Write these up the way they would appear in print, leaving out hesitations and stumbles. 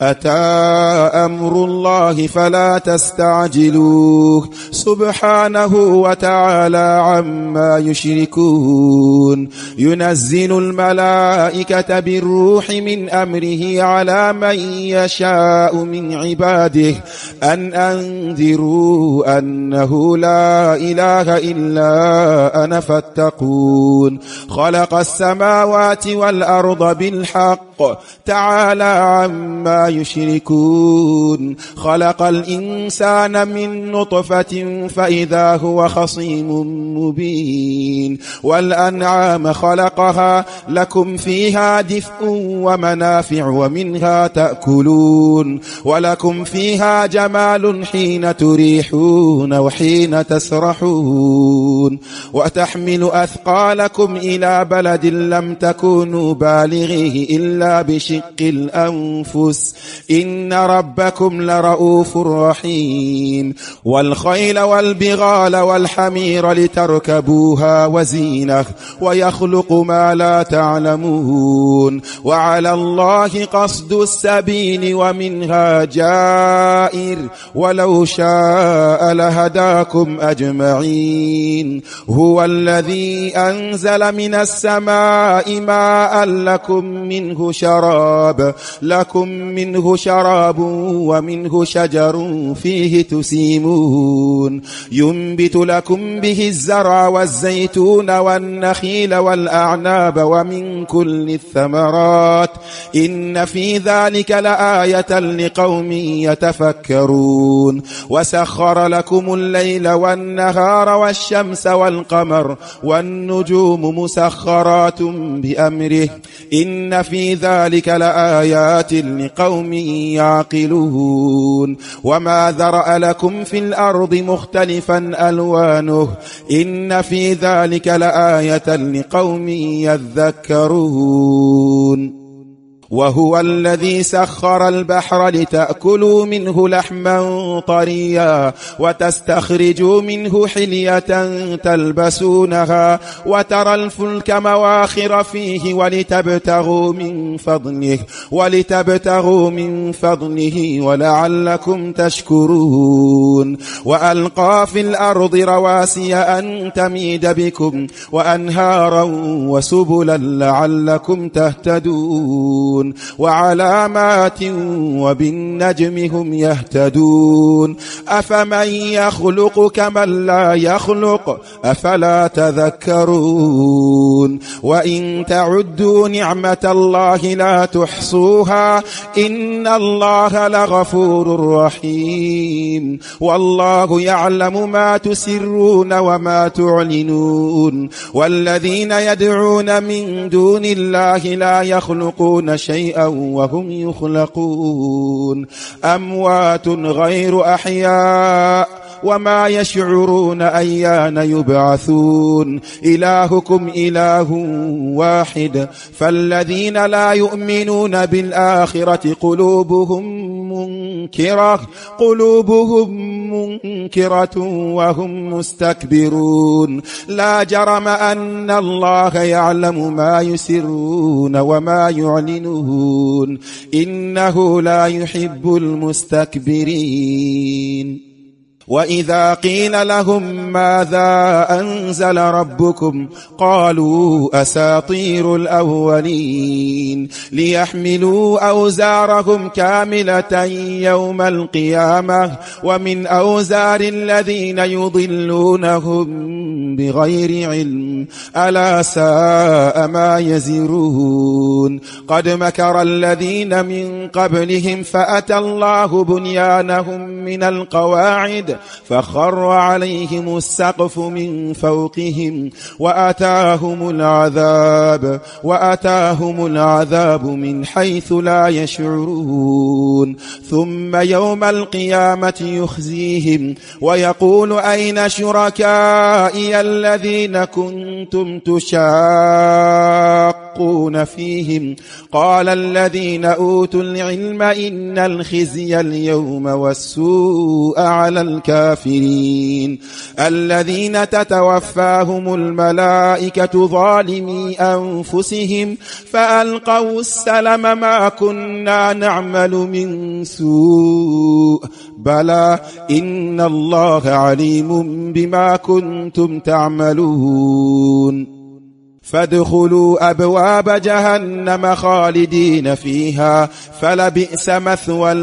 أتى أمر الله فلا تستعجلوه سبحانه وتعالى عما يشركون ينزل الملائكة بالروح من أمره على من يشاء من عباده أن أنذروا أنه لا إله إلا أنا فاتقون خلق السماوات والأرض بالحق تعالى عما يشركون خلق الإنسان من نطفة فإذا هو خصيم مبين والأنعام خلقها لكم فيها دفء ومنافع ومنها تأكلون ولكم فيها جمال حين تريحون وحين تسرحون وتحمل أثقالكم إلى بلد لم تكونوا بالغيه إلا بشق الأنفس إن ربكم لرؤوف رحيم والخيل والبغال والحمير لتركبوها وزينة ويخلق ما لا تعلمون وعلى الله قصد السبيل ومنها جائر ولو شاء لهداكم أجمعين هو الذي أنزل من السماء ماء لكم منه شراب ومنه شجر فيه تسيمون ينبت لكم به الزرع والزيتون والنخيل والأعناب ومن كل الثمرات إن في ذلك لآية لقوم يتفكرون وسخر لكم الليل والنهار والشمس والقمر والنجوم مسخرات بأمره إن في ذلك لآيات لقوم يعقلون وما ذرأ لكم في الأرض مختلفا ألوانه إن في ذلك لآية لقوم يذكرون وهو الذي سخر البحر لتأكلوا منه لحما طريا وتستخرجوا منه حلية تلبسونها وترى الفلك مواخر فيه ولتبتغوا من فضله ولعلكم تشكرون وألقى في الأرض رواسي أن تميد بكم وأنهارا وسبلا لعلكم تهتدون وعلامات وبالنجم هم يهتدون أفمن يخلق كمن لا يخلق أفلا تذكرون وإن تعدوا نعمة الله لا تحصوها إن الله لغفور رحيم والله يعلم ما تسرون وما تعلنون والذين يدعون من دون الله لا يخلقون شيئا وهم يخلقون أموات غير أحياء وما يشعرون أيان يبعثون إلهكم إله واحد فالذين لا يؤمنون بالآخرة قلوبهم منكرة وهم مستكبرون لا جرم أن الله يعلم ما يسرون وما يعلنون إنه لا يحب المستكبرين وإذا قيل لهم ماذا أنزل ربكم قالوا أساطير الأولين ليحملوا أوزارهم كاملة يوم القيامة ومن أوزار الذين يضلونهم بغير علم ألا ساء ما يزرون قد مكر الذين من قبلهم فأتى الله بنيانهم من القواعد فخر عليهم السقف من فوقهم وأتاهم العذاب من حيث لا يشعرون ثم يوم القيامة يخزيهم ويقول أين شركائي الذين كنتم تشاقون يتحاقون فيهم قال الذين أوتوا العلم إن الخزي اليوم والسوء على الكافرين الذين تتوفاهم الملائكة ظالمي أنفسهم فألقوا السلم ما كنا نعمل من سوء بلى إن الله عليم بما كنتم تعملون فادخلوا أبواب جهنم خالدين فيها فلبئس مثوى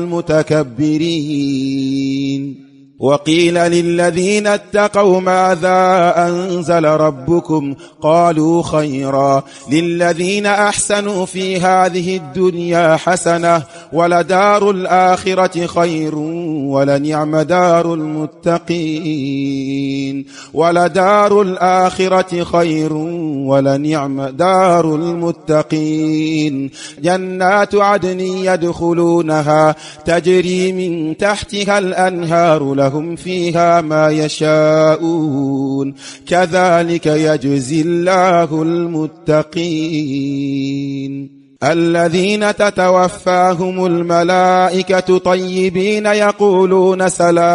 المتكبرين وقيل للذين اتقوا ماذا أنزل ربكم قالوا خيرا للذين أحسنوا في هذه الدنيا حسنة ولدار الآخرة خير ولنعم دار المتقين ولدار الآخرة خير ولنعم دار المتقين جنات عدن يدخلونها تجري من تحتها الأنهار لهم فيها ما يشاءون كذلك يجزي الله المتقين الذين تتوفاهم الملائكة طيبين يقولون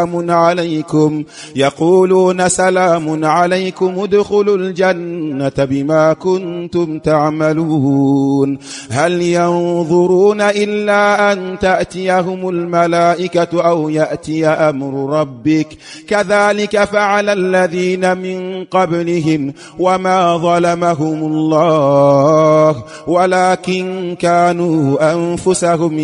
سلام عليكم ادخلوا الجنة بما كنتم تعملون هل ينظرون إلا أن تأتيهم الملائكة أو يأتي أمر ربك كذلك فعل الذين من قبلهم وما ظلمهم الله ولكن كانوا أنفسهم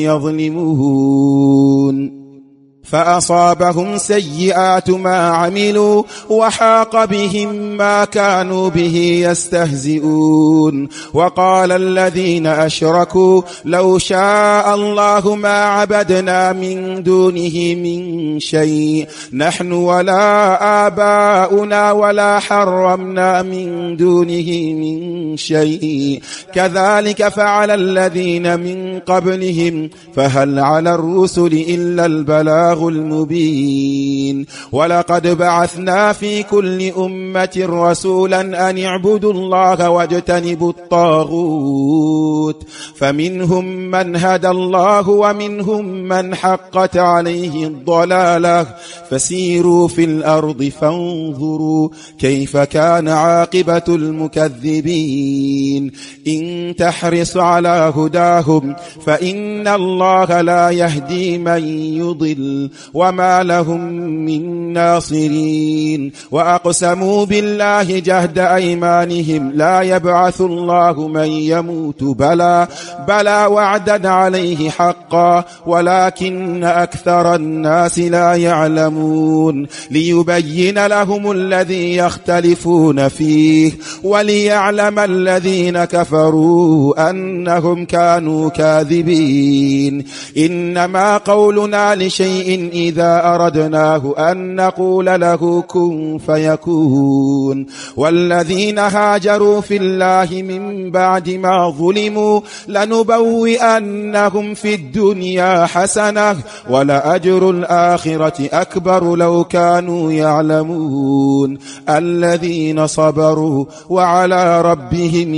يظلمون فأصابهم سيئات ما عملوا وحاق بهم ما كانوا به يستهزئون وقال الذين أشركوا لو شاء الله ما عبدنا من دونه من شيء نحن ولا آباؤنا ولا حرمنا من دونه من شيء كذلك فعل الذين من قبلهم فهل على الرسل إلا البلاغ المبين ولقد بعثنا في كل أمة رسولا أن اعبدوا الله واجتنبوا الطاغوت فمنهم من هدى الله ومنهم من حقت عليه الضلالة فسيروا في الأرض فانظروا كيف كان عاقبة المكذبين إن تحرص على هداهم فإن الله لا يهدي من يضل وما لهم من ناصرين وأقسموا بالله جهد أيمانهم لا يبعث الله من يموت بلى وعدا عليه حقا ولكن أكثر الناس لا يعلمون ليبين لهم الذي يختلفون فيه وليعلم الذين كفروا أنهم كانوا كاذبين إنما قولنا لشيء إذا أردناه أن نقول له كن فيكون والذين هاجروا في الله من بعد ما ظلموا لنبوئنهم في الدنيا حسنة ولأجر الآخرة أكبر لو كانوا يعلمون الذين صبروا وعلى ربهم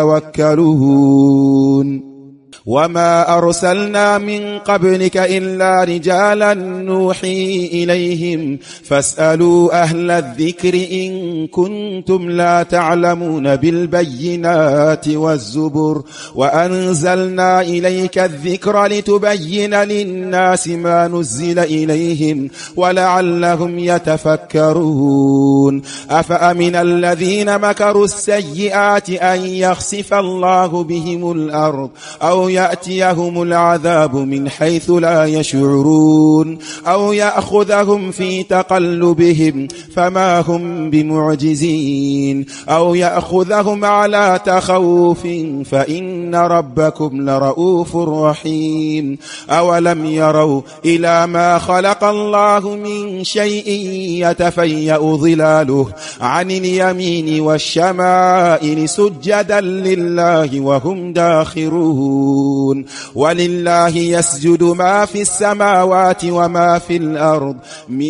يتوكلون وما أرسلنا من قبلك إلا رجالا نوحي إليهم فاسألوا أهل الذكر إن كنتم لا تعلمون بالبينات والزبر وأنزلنا إليك الذكر لتبين للناس ما نزل إليهم ولعلهم يتفكرون أفأمن الذين مكروا السيئات أن يخسف الله بهم الأرض أو يأتيهم العذاب من حيث لا يشعرون أو يأخذهم في تقلبهم فما هم بمعجزين أو يأخذهم على تخوف فإن ربكم لرؤوف رحيم أولم يروا إلى ما خلق الله من شيء يتفيأ ظلاله عن اليمين والشمائل سجدا لله وهم داخرون يعقلون ولله يسجد ما في السماوات وما في الأرض من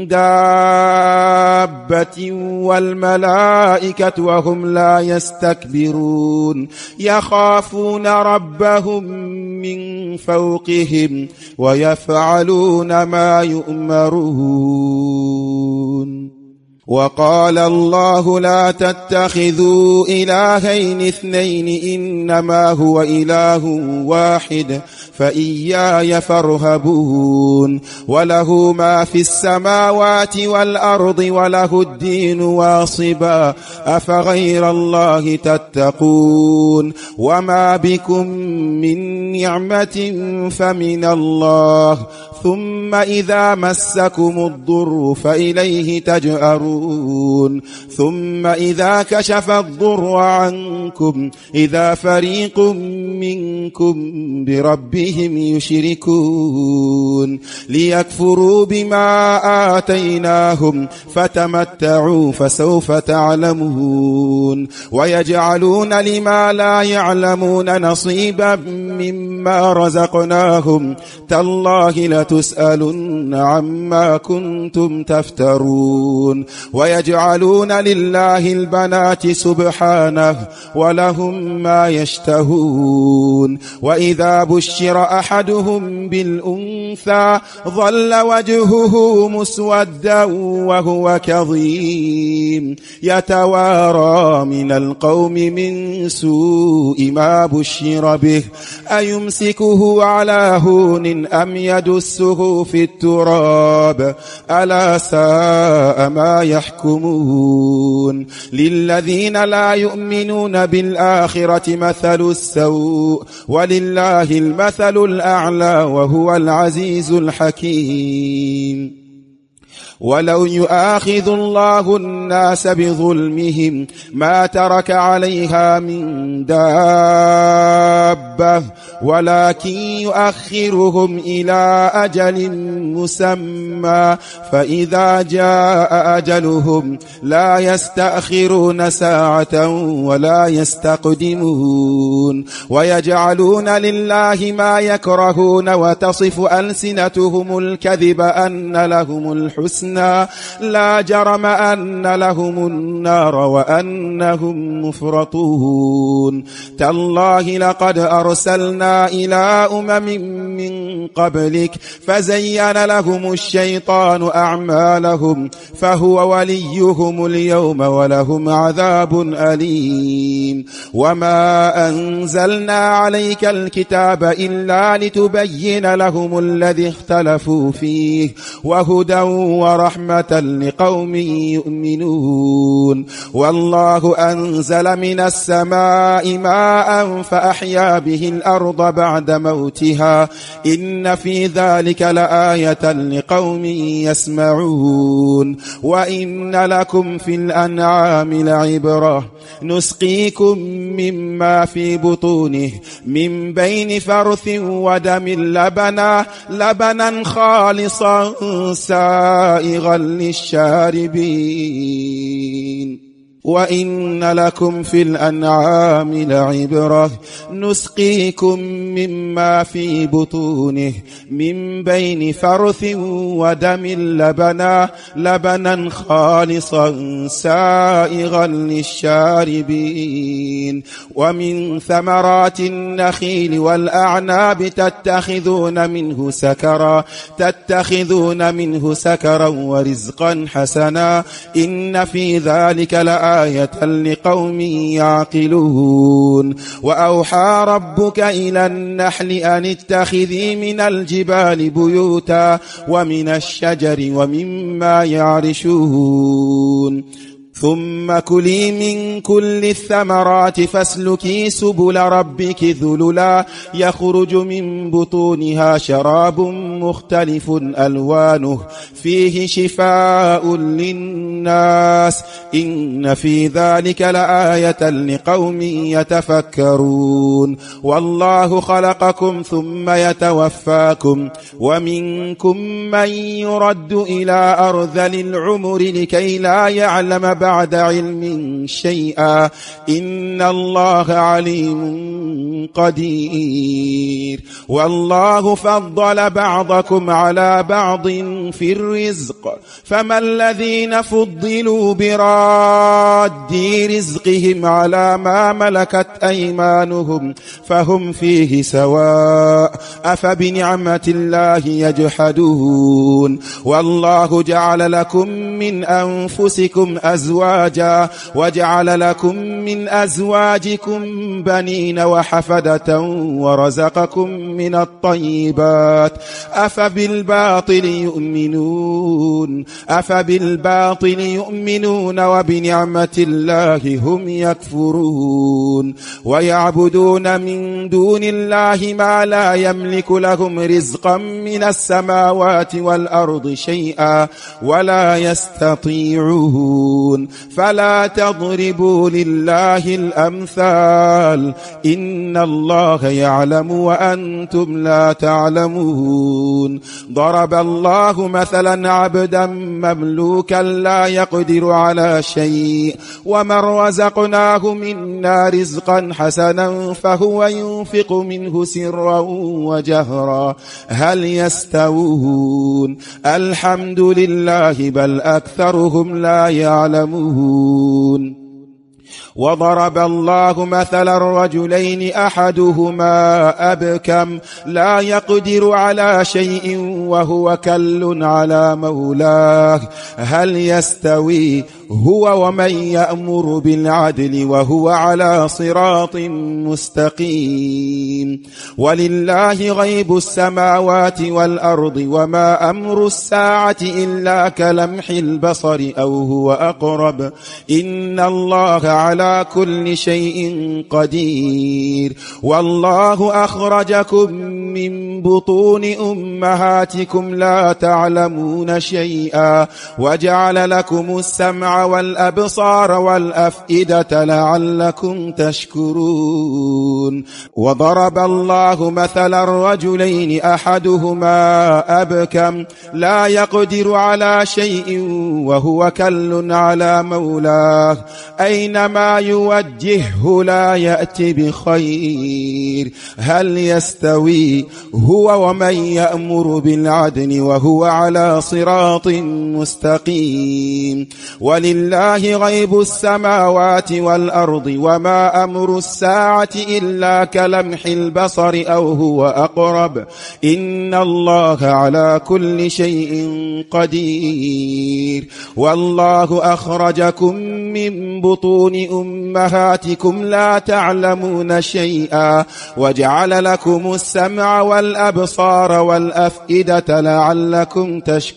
دابة والملائكة وهم لا يستكبرون يخافون ربهم من فوقهم ويفعلون ما يؤمرون وقال الله لا تتخذوا إلهين اثنين إنما هو إله واحد فإياي فارهبون وله ما في السماوات والأرض وله الدين واصبا أفغير الله تتقون وما بكم من نعمة فمن الله ثم إذا مسكم الضر فإليه تجأرون ثم إذا كشف الضر عنكم إذا فريق منكم بربهم يشركون ليكفروا بما آتيناهم فتمتعوا فسوف تعلمون ويجعلون لما لا يعلمون نصيبا مما رزقناهم تالله لتسألن عما كنتم تفترون ويجعلون لله البنات سبحانه ولهم ما يشتهون وإذا بشر أحدهم بالأنثى ظل وجهه مسودا وهو كظيم يتوارى من القوم من سوء ما بشر به أيمسكه على هون أم يدسه في التراب ألا ساء ما يحكمون للذين لا يؤمنون بالآخرة مثل السوء ولله المثل الأعلى وهو العزيز الحكيم ولو يؤاخذ الله الناس بظلمهم ما ترك عليها من دابة ولكن يؤخرهم إلى أجل مسمى فإذا جاء أجلهم لا يستأخرون ساعة ولا يستقدمون ويجعلون لله ما يكرهون وتصف ألسنتهم الكذب أن لهم الحسنى لا جرم أن لهم النار وأنهم مفرطون تالله لقد أرسلنا إلى من قبلك فزين لهم الشيطان أعمالهم فهو وليهم اليوم ولهم عذاب أليم وما أنزلنا عليك الكتاب إلا لتبين لهم الذي اختلفوا فيه وهدى ورحمة لقوم يؤمنون والله أنزل من السماء ماء فأحيا به الأرض بعد موتها إن في ذلك لآية لقوم يسمعون وإن لكم في الأنعام لعبرة نسقيكم مما في بطونه من بين فرث ودم لبنا خالصا سائغا للشاربين وإن لكم في الأنعام لعبرة نسقيكم مما في بطونه من بين فرث ودم لبنا خالصا سائغا للشاربين ومن ثمرات النخيل والأعناب تتخذون منه سكرا ورزقا حسنا إن في ذلك لآية لقوم يعقلون وأوحى ربك إلى النحل أن اتخذي من الجبال بيوتا ومن الشجر ومما يعرشون ثم كلي من كل الثمرات فاسلكي سبل ربك ذللا يخرج من بطونها شراب مختلف ألوانه فيه شفاء للناس إن في ذلك لآية لقوم يتفكرون والله خلقكم ثم يتوفاكم ومنكم من يرد إلى أرذل العمر لكي لا يعلم بعد علم شيئا إن الله عليم قدير. والله فضل بعضكم على بعض في الرزق فما الذين فضلوا براد رزقهم على ما ملكت أيمانهم فهم فيه سواء أفبنعمة الله يجحدون. والله جعل لكم من أنفسكم أزواجا وجعل لكم من أزواجكم بنين وحفدة ورزقكم من الطيبات أفبالباطل يؤمنون وبنعمة الله هم يكفرون. ويعبدون من دون الله ما لا يملك لهم رزقا من السماوات والأرض شيئا ولا يستطيعون. فلا تضربوا لله الأمثال إن الله يعلم وأنتم لا تعلمون. ضرب الله مثلا عبدا مملوكا لا يقدر على شيء ومن رزقناه منا رزقا حسنا فهو ينفق منه سرا وجهرا هل يستوون الحمد لله بل أكثرهم لا يعلمون. وضرب الله مثلا الرجلين أحدهما أبكم لا يقدر على شيء وهو كل على مولاه هل يستوي هو ومن يأمر بالعدل وهو على صراط مستقيم. ولله غيب السماوات والأرض وما أمر الساعة إلا كلمح البصر أو هو أقرب إن الله على كل شيء قدير. والله أخرجكم من بطون أمهاتكم لا تعلمون شيئا وجعل لكم السمع والأبصار والأفئدة لعلكم تشكرون. وضرب الله مثلا الرجلين أحدهما أبكم لا يقدر على شيء وهو كل على مولاه أينما يوجهه لا يأتي بخير هل يستوي هو ومن يأمر بالعدل وهو على صراط مستقيم. ولله غيب السماوات والأرض وما أمر الساعة إلا كلمح البصر أو هو أقرب إن الله على كل شيء قدير. والله أخرجكم من بطون أمهاتكم لا تعلمون شيئا وجعل لكم السمع والأبصار والأفئدة لعلكم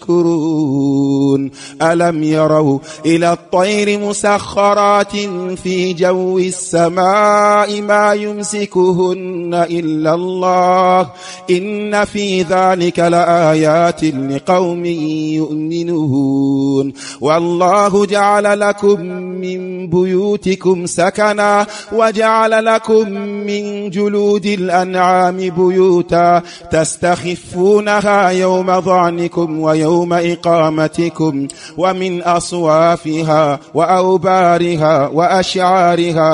تشكرون. ألم يروا إلى الطير مسخرات في جو السماء ما يمسكهن إلا الله إن في ذلك لآيات لقوم يؤمنون. والله جعل لكم من بيوتكم سكنا وجعل لكم من جلود الأنعام بيوتا تستخفونها يوم ظعنكم ويوم إقامتكم ومن أصوافها وأوبارها وأشعارها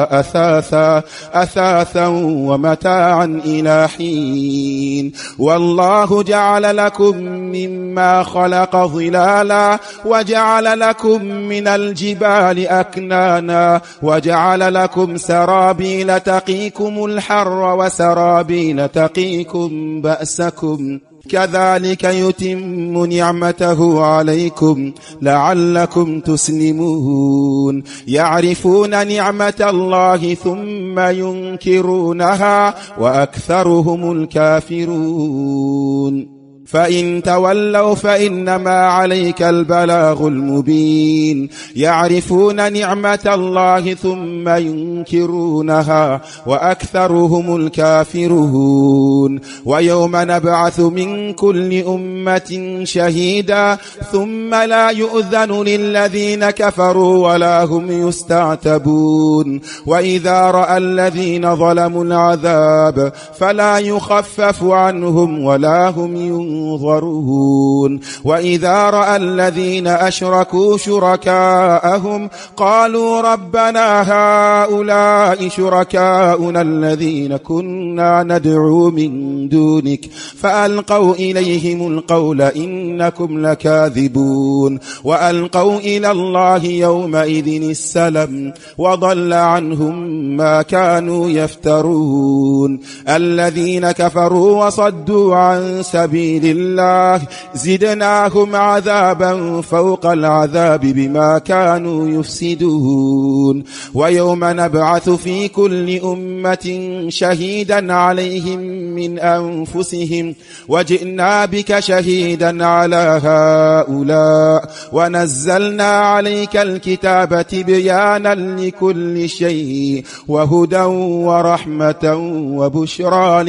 أثاثا ومتاعا إلى حين. والله جعل لكم مما خلق ظلالا وجعل لكم من الجبال أكنانا وجعل لكم سرابيل تقيكم الحر وسرابيل تقيكم بأسكم كذلك يتم نعمته عليكم لعلكم تسلمون. يعرفون نعمة الله ثم ينكرونها وأكثرهم الكافرون. فإن تولوا فإنما عليك البلاغ المبين. يعرفون نعمة الله ثم ينكرونها وأكثرهم الكافرون. ويوم نبعث من كل أمة شهيدا ثم لا يؤذن للذين كفروا ولا هم يستعتبون. وإذا رأى الذين ظلموا العذاب فلا يخفف عنهم ولا هم ينكرون ينظرون وإذا رأى الذين أشركوا شركاءهم قالوا ربنا هؤلاء شركاؤنا الذين كنا ندعو من دونك فألقوا إليهم القول إنكم لكاذبون وألقوا إلى الله يومئذ السلم وضل عنهم ما كانوا يفترون الذين كفروا وصدوا عن سبيل الله زدناهم عذابا فوق العذاب بما كانوا يفسدون ويوم نبعث في كل أمة شهيدا عليهم من أنفسهم وجئنا بك شهيدا على هؤلاء ونزلنا عليك الكتاب تبيانا لكل شيء وهدى ورحمة وبشرى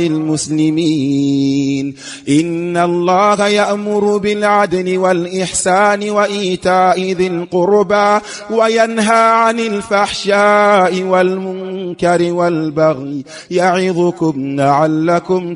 للمسلمين إن الله يأمر بالعدل والإحسان وإيتاء ذي القربى وينهى عن الفحشاء والمنكر والبغي يعظكم لعلكم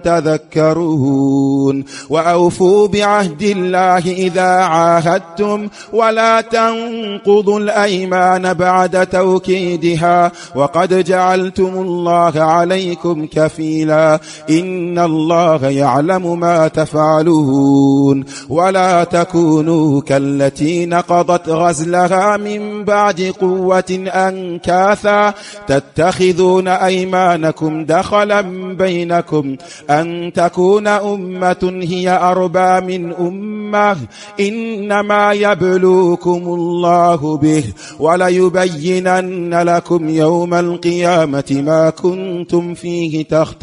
تذكرون وأوفوا بعهد الله إذا عاهدتم ولا تنقضوا الأيمان بعد توكيدها وقد جعلتم الله عليكم كفيلا إن الله يعلم ما تفعلون ولا تكونوا كالتي نقضت غزلها من بعد قوة أنكاثا تتخذون أيمانكم دخلا بينكم أن تكون أمة هي أربى من أمة إنما يبلوكم الله به وليبينن لكم يوم القيامة ما كنتم فيه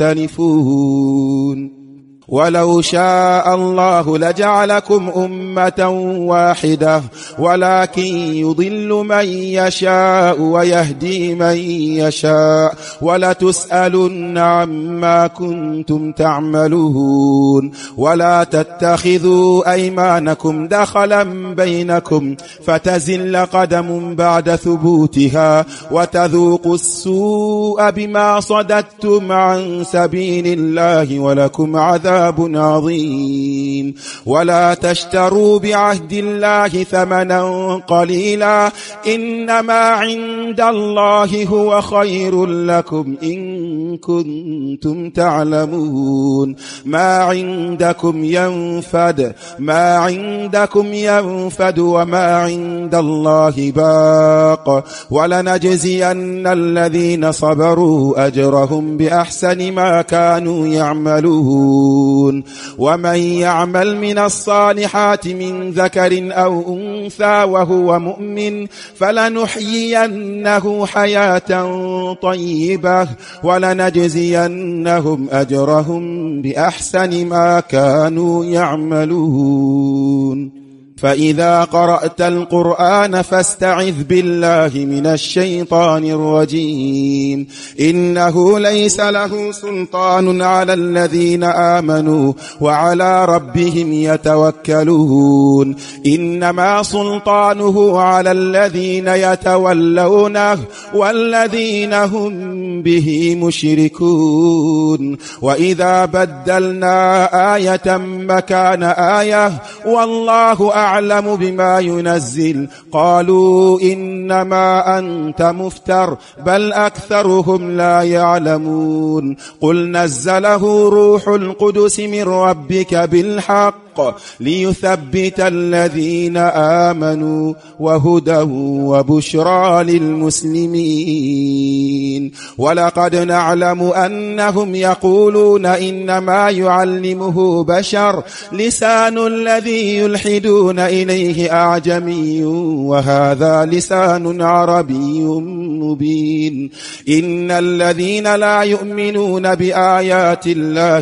تختلفون ولو شاء الله لجعلكم أمة واحدة ولكن يضل من يشاء ويهدي من يشاء ولتسألن عما كنتم تعملون ولا تتخذوا أيمانكم دخلا بينكم فتزل قدم بعد ثبوتها وتذوقوا السوء بما صددتم عن سبيل الله ولكم عذاب عظيم ولا تشتروا بعهد الله ثمنا قليلا إنما عند الله هو خير لكم إن كنتم تعلمون ما عندكم ينفد وما عند الله باق ولنجزين الذين صبروا أجرهم بأحسن ما كانوا يعملون ومن يعمل من الصالحات من ذكر أو أنثى وهو مؤمن فلنحيينه حياة طيبة ولنجزينهم أجرهم بأحسن ما كانوا يعملون فإذا قرأت القرآن فاستعذ بالله من الشيطان الرجيم إنه ليس له سلطان على الذين آمنوا وعلى ربهم يتوكلون إنما سلطانه على الذين يتولونه والذين هم به مشركون وإذا بدلنا آية مكان آية والله أعلم بما ينزل قالوا إنما أنت مفتر بل أكثرهم لا يعلمون قل نزله روح القدس من ربك بالحق ليثبت الذين آمنوا وهدى وبشرى للمسلمين ولقد نعلم أنهم يقولون إنما يعلمه بشر لسان الذي يلحدون إليه أعجمي وهذا لسان عربي مبين إن الذين لا يؤمنون بآيات الله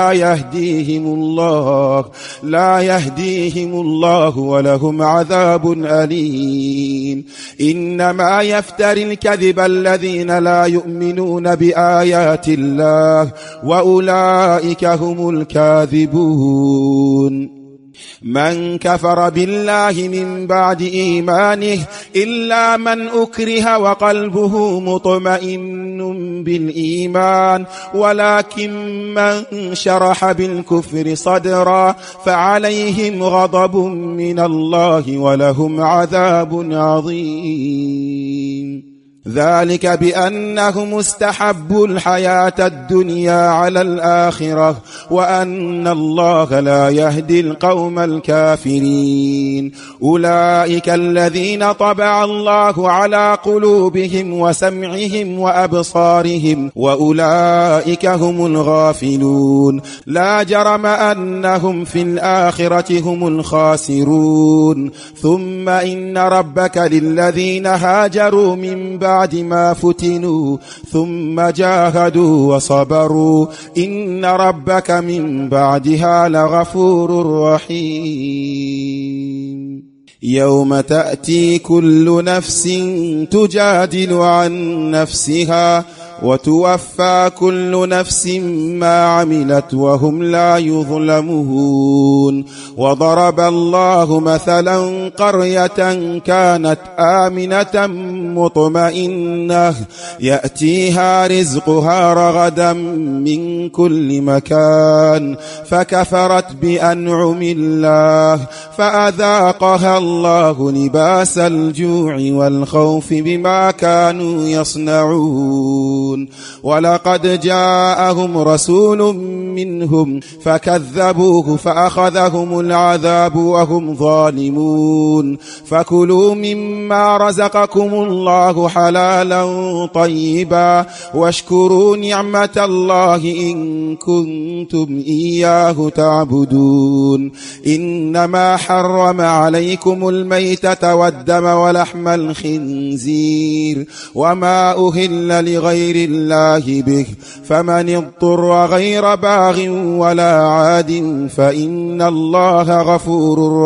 لا يهديهم الله ولهم عذاب أليم إنما يفتري الكذب الذين لا يؤمنون بآيات الله وأولئك هم الكاذبون من كفر بالله من بعد إيمانه إلا من أكره وقلبه مطمئن بالإيمان ولكن من شرح بالكفر صدرا فعليهم غضب من الله ولهم عذاب عظيم. ذلك بأنهم استحبوا الحياة الدنيا على الآخرة وأن الله لا يهدي القوم الكافرين. أولئك الذين طبع الله على قلوبهم وسمعهم وأبصارهم وأولئك هم الغافلون. لا جرم أنهم في الآخرة هم الخاسرون. ثم إن ربك للذين هاجروا من بعد ما فتنوا ثم جاهدوا وصبروا إن ربك من بعدها لغفور رحيم. يوم تأتي كل نفس تجادل عن نفسها وتوفى كل نفس ما عملت وهم لا يظلمون. وضرب الله مثلا قرية كانت آمنة مطمئنة يأتيها رزقها رغدا من كل مكان فكفرت بأنعم الله فأذاقها الله لباس الجوع والخوف بما كانوا يصنعون. ولقد جاءهم رسول منهم فكذبوه فأخذهم العذاب وهم ظالمون. فكلوا مما رزقكم الله حلالا طيبا واشكروا نعمة الله إن كنتم إياه تعبدون. إنما حرم عليكم الميتة والدم ولحم الخنزير وما أهل لغير الله به فمن اضطر غير باغ ولا عاد فإن الله غفور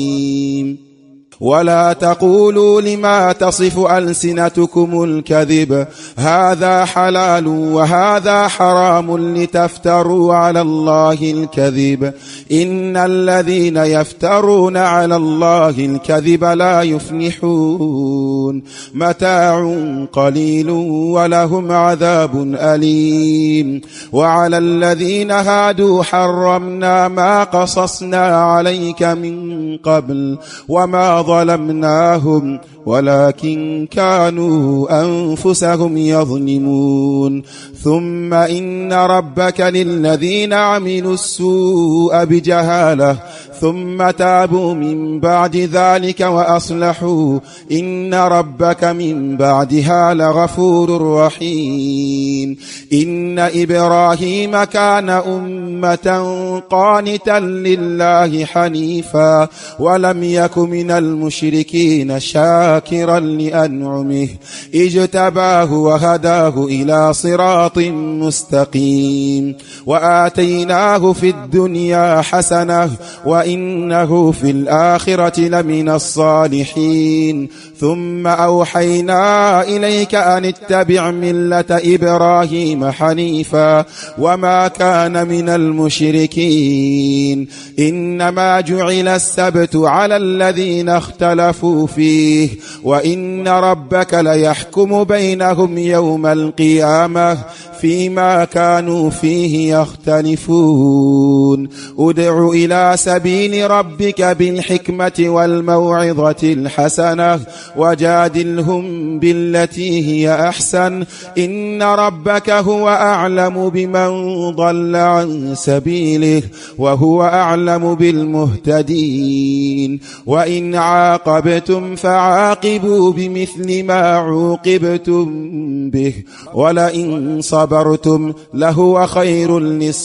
رحيم. ولا تقولوا لما تصف ألسنتكم الكذب هذا حلال وهذا حرام لتفتروا على الله الكذب إن الذين يفترون على الله الكذب لا يفلحون. متاع قليل ولهم عذاب أليم. وعلى الذين هادوا حرمنا ما قصصنا عليك من قبل وما ظلمناهم ولكن كانوا أنفسهم يظلمون. ثم إن ربك للذين عملوا السوء بجهالة ثم تابوا من بعد ذلك وأصلحوا إن ربك من بعدها لغفور رحيم. إن إبراهيم كان أمة قانتا لله حنيفا ولم يك من المشركين شاكرا لأنعمه اجتباه وهداه إلى صراط مستقيم. وآتيناه في الدنيا حسنة وإنه في الآخرة لمن الصالحين. ثم أوحينا إليك أن اتبع ملة إبراهيم حنيفا وما كان من المشركين. إنما جعل السبت على الذين اختلفوا فيه وإن ربك ليحكم بينهم يوم القيامة فيما كانوا فيه يختلفون. ادع إلى سبيل ربك بالحكمة والموعظة الحسنة وجادلهم بالتي هي أحسن إن ربك هو أعلم بمن ضل عن سبيله وهو أعلم بالمهتدين. وإن عاقبتم فعاقبوا بمثل ما عوقبتم به ولئن صبرتم لهو خير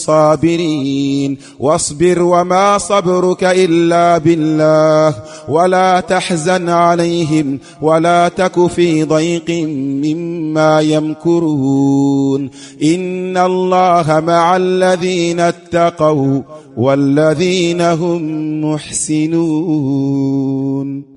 للصابرين. واصبر وما صبرك إلا بالله ولا تحزن عليهم ولا تك في ضيق مما يمكرون. إن الله مع الذين اتقوا والذين هم محسنون.